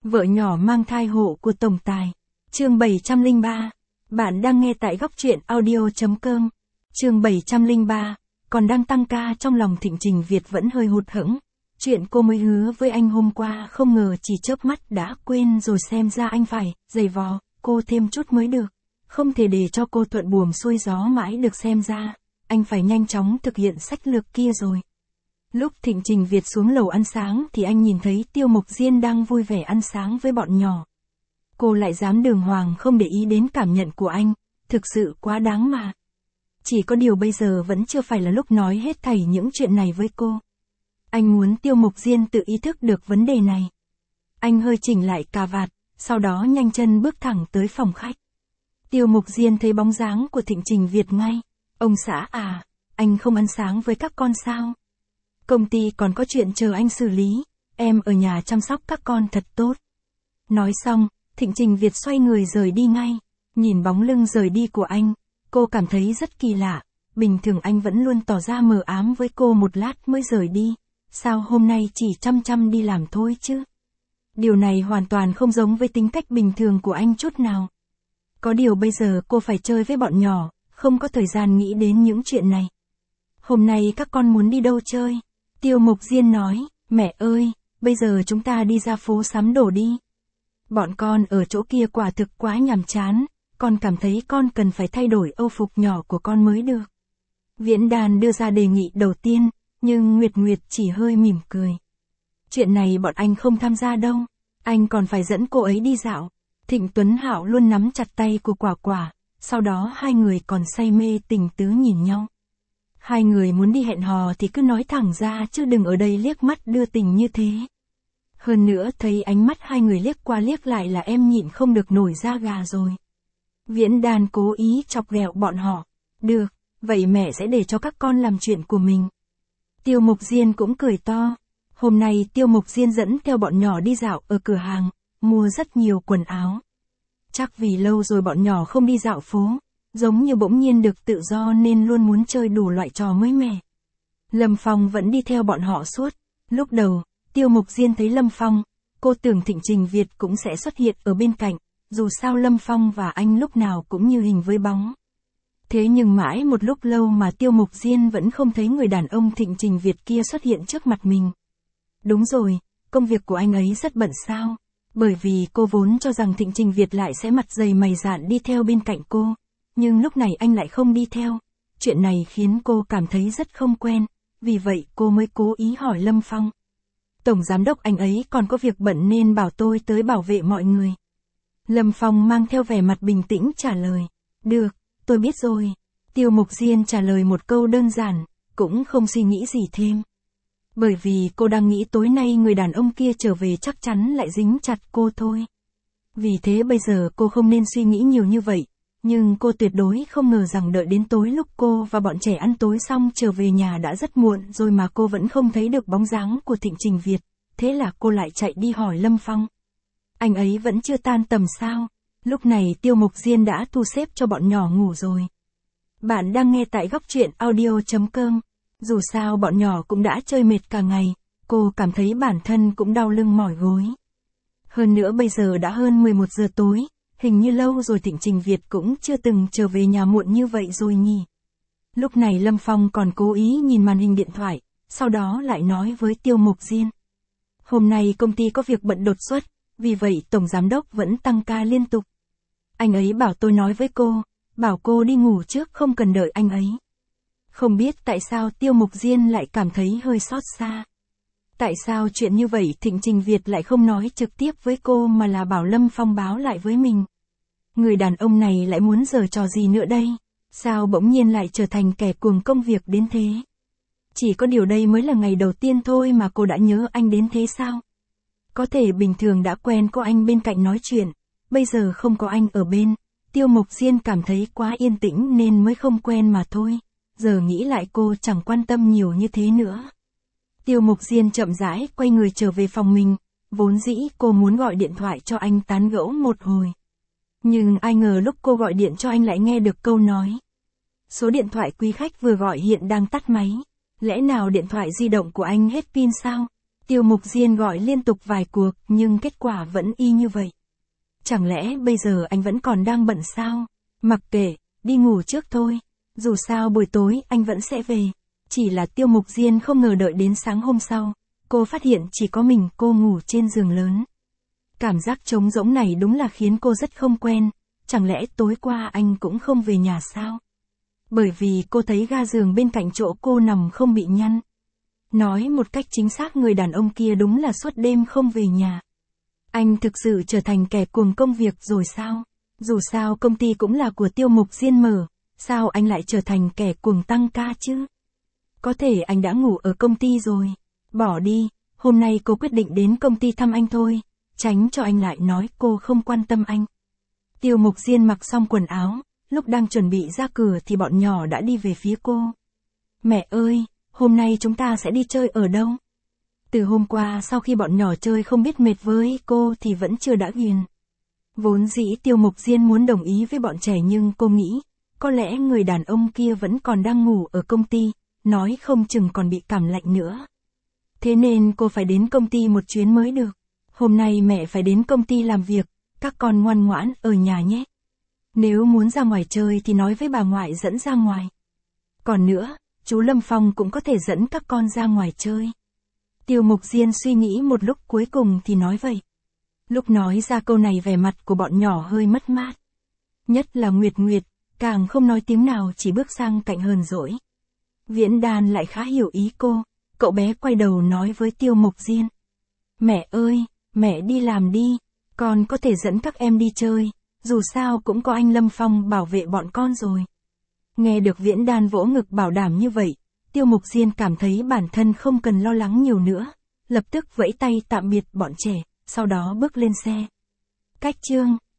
Vợ nhỏ mang thai hộ của tổng tài. Chương 703. Bạn đang nghe tại góc truyện audio.com. Chương 703. Còn đang tăng ca trong lòng Thịnh Trình Việt vẫn hơi hụt hẫng. Chuyện cô mới hứa với anh hôm qua không ngờ chỉ chớp mắt đã quên rồi, xem ra anh phải giày vò cô thêm chút mới được. Không thể để cho cô thuận buồm xuôi gió mãi được, xem ra anh phải nhanh chóng thực hiện sách lược kia rồi. Lúc Thịnh Trình Việt xuống lầu ăn sáng thì anh nhìn thấy Tiêu Mộc Diên đang vui vẻ ăn sáng với bọn nhỏ. Cô lại dám đường hoàng không để ý đến cảm nhận của anh, thực sự quá đáng mà. Chỉ có điều bây giờ vẫn chưa phải là lúc nói hết thảy những chuyện này với cô. Anh muốn Tiêu Mộc Diên tự ý thức được vấn đề này. Anh hơi chỉnh lại cà vạt, sau đó nhanh chân bước thẳng tới phòng khách. Tiêu Mộc Diên thấy bóng dáng của Thịnh Trình Việt ngay. Ông xã à, anh không ăn sáng với các con sao? Công ty còn có chuyện chờ anh xử lý, em ở nhà chăm sóc các con thật tốt. Nói xong, Thịnh Trình Việt xoay người rời đi ngay. Nhìn bóng lưng rời đi của anh, cô cảm thấy rất kỳ lạ. Bình thường anh vẫn luôn tỏ ra mờ ám với cô một lát mới rời đi. Sao hôm nay chỉ chăm chăm đi làm thôi chứ? Điều này hoàn toàn không giống với tính cách bình thường của anh chút nào. Có điều bây giờ cô phải chơi với bọn nhỏ, không có thời gian nghĩ đến những chuyện này. Hôm nay các con muốn đi đâu chơi? Tiêu Mộc Diên nói, mẹ ơi, bây giờ chúng ta đi ra phố sắm đồ đi. Bọn con ở chỗ kia quả thực quá nhàm chán, con cảm thấy con cần phải thay đổi âu phục nhỏ của con mới được. Viễn Đàn đưa ra đề nghị đầu tiên, nhưng Nguyệt Nguyệt chỉ hơi mỉm cười. Chuyện này bọn anh không tham gia đâu, anh còn phải dẫn cô ấy đi dạo. Thịnh Tuấn Hạo luôn nắm chặt tay của Quả Quả, sau đó hai người còn say mê tình tứ nhìn nhau. Hai người muốn đi hẹn hò thì cứ nói thẳng ra chứ đừng ở đây liếc mắt đưa tình như thế. Hơn nữa thấy ánh mắt hai người liếc qua liếc lại là em nhịn không được nổi da gà rồi. Viễn Đàn cố ý chọc ghẹo bọn họ. Được, vậy mẹ sẽ để cho các con làm chuyện của mình. Tiêu Mộc Diên cũng cười to. Hôm nay Tiêu Mộc Diên dẫn theo bọn nhỏ đi dạo ở cửa hàng, mua rất nhiều quần áo. Chắc vì lâu rồi bọn nhỏ không đi dạo phố, giống như bỗng nhiên được tự do nên luôn muốn chơi đủ loại trò mới mẻ. Lâm Phong vẫn đi theo bọn họ suốt. Lúc đầu, Tiêu Mộc Diên thấy Lâm Phong, cô tưởng Thịnh Trình Việt cũng sẽ xuất hiện ở bên cạnh, dù sao Lâm Phong và anh lúc nào cũng như hình với bóng. Thế nhưng mãi một lúc lâu mà Tiêu Mộc Diên vẫn không thấy người đàn ông Thịnh Trình Việt kia xuất hiện trước mặt mình. Đúng rồi, công việc của anh ấy rất bận sao? Bởi vì cô vốn cho rằng Thịnh Trình Việt lại sẽ mặt dày mày dạn đi theo bên cạnh cô, nhưng lúc này anh lại không đi theo. Chuyện này khiến cô cảm thấy rất không quen, vì vậy cô mới cố ý hỏi Lâm Phong. Tổng giám đốc anh ấy còn có việc bận nên bảo tôi tới bảo vệ mọi người. Lâm Phong mang theo vẻ mặt bình tĩnh trả lời. Được, tôi biết rồi. Tiêu Mộc Diên trả lời một câu đơn giản, cũng không suy nghĩ gì thêm. Bởi vì cô đang nghĩ tối nay người đàn ông kia trở về chắc chắn lại dính chặt cô thôi. Vì thế bây giờ cô không nên suy nghĩ nhiều như vậy. Nhưng cô tuyệt đối không ngờ rằng đợi đến tối lúc cô và bọn trẻ ăn tối xong trở về nhà đã rất muộn rồi mà cô vẫn không thấy được bóng dáng của Thịnh Trình Việt. Thế là cô lại chạy đi hỏi Lâm Phong. Anh ấy vẫn chưa tan tầm sao? Lúc này Tiêu Mộc Diên đã thu xếp cho bọn nhỏ ngủ rồi. Bạn đang nghe tại góc truyện audio.com. Dù sao bọn nhỏ cũng đã chơi mệt cả ngày, cô cảm thấy bản thân cũng đau lưng mỏi gối. Hơn nữa bây giờ đã hơn 11 giờ tối, hình như lâu rồi Thịnh Trình Việt cũng chưa từng trở về nhà muộn như vậy rồi nhỉ. Lúc này Lâm Phong còn cố ý nhìn màn hình điện thoại, sau đó lại nói với Tiêu Mộc Diên. Hôm nay công ty có việc bận đột xuất, vì vậy Tổng Giám Đốc vẫn tăng ca liên tục. Anh ấy bảo tôi nói với cô, bảo cô đi ngủ trước không cần đợi anh ấy. Không biết tại sao Tiêu Mộc Diên lại cảm thấy hơi xót xa. Tại sao chuyện như vậy Thịnh Trình Việt lại không nói trực tiếp với cô mà là bảo Lâm Phong báo lại với mình. Người đàn ông này lại muốn giở trò gì nữa đây? Sao bỗng nhiên lại trở thành kẻ cuồng công việc đến thế? Chỉ có điều đây mới là ngày đầu tiên thôi mà cô đã nhớ anh đến thế sao? Có thể bình thường đã quen có anh bên cạnh nói chuyện, bây giờ không có anh ở bên, Tiêu Mộc Diên cảm thấy quá yên tĩnh nên mới không quen mà thôi. Giờ nghĩ lại cô chẳng quan tâm nhiều như thế nữa. Tiêu Mộc Diên chậm rãi quay người trở về phòng mình, vốn dĩ cô muốn gọi điện thoại cho anh tán gẫu một hồi. Nhưng ai ngờ lúc cô gọi điện cho anh lại nghe được câu nói. Số điện thoại quý khách vừa gọi hiện đang tắt máy. Lẽ nào điện thoại di động của anh hết pin sao? Tiêu Mục Diên gọi liên tục vài cuộc nhưng kết quả vẫn y như vậy. Chẳng lẽ bây giờ anh vẫn còn đang bận sao? Mặc kệ, đi ngủ trước thôi. Dù sao buổi tối anh vẫn sẽ về. Chỉ là Tiêu Mục Diên không ngờ đợi đến sáng hôm sau, cô phát hiện chỉ có mình cô ngủ trên giường lớn. Cảm giác trống rỗng này đúng là khiến cô rất không quen. Chẳng lẽ tối qua anh cũng không về nhà sao? Bởi vì cô thấy ga giường bên cạnh chỗ cô nằm không bị nhăn. Nói một cách chính xác, người đàn ông kia đúng là suốt đêm không về nhà. Anh thực sự trở thành kẻ cuồng công việc rồi sao? Dù sao công ty cũng là của Tiêu Mục Diên mở, sao anh lại trở thành kẻ cuồng tăng ca chứ? Có thể anh đã ngủ ở công ty rồi. Bỏ đi, hôm nay cô quyết định đến công ty thăm anh thôi, tránh cho anh lại nói cô không quan tâm anh. Tiêu Mục Diên mặc xong quần áo, lúc đang chuẩn bị ra cửa thì bọn nhỏ đã đi về phía cô. Mẹ ơi, hôm nay chúng ta sẽ đi chơi ở đâu? Từ hôm qua sau khi bọn nhỏ chơi không biết mệt với cô thì vẫn chưa đã ghiền. Vốn dĩ Tiêu Mục Diên muốn đồng ý với bọn trẻ nhưng cô nghĩ, có lẽ người đàn ông kia vẫn còn đang ngủ ở công ty, nói không chừng còn bị cảm lạnh nữa. Thế nên cô phải đến công ty một chuyến mới được. Hôm nay mẹ phải đến công ty làm việc, các con ngoan ngoãn ở nhà nhé. Nếu muốn ra ngoài chơi thì nói với bà ngoại dẫn ra ngoài. Còn nữa, chú Lâm Phong cũng có thể dẫn các con ra ngoài chơi. Tiêu Mục Diên suy nghĩ một lúc cuối cùng thì nói vậy. Lúc nói ra câu này vẻ mặt của bọn nhỏ hơi mất mát. Nhất là Nguyệt Nguyệt, càng không nói tiếng nào chỉ bước sang cạnh hờn dỗi. Viễn Đan lại khá hiểu ý cô, cậu bé quay đầu nói với Tiêu Mục Diên. Mẹ ơi, mẹ đi làm đi, con có thể dẫn các em đi chơi, dù sao cũng có anh Lâm Phong bảo vệ bọn con rồi. Nghe được Viễn Đan vỗ ngực bảo đảm như vậy, Tiêu Mục Diên cảm thấy bản thân không cần lo lắng nhiều nữa, lập tức vẫy tay tạm biệt bọn trẻ, sau đó bước lên xe. Cách chương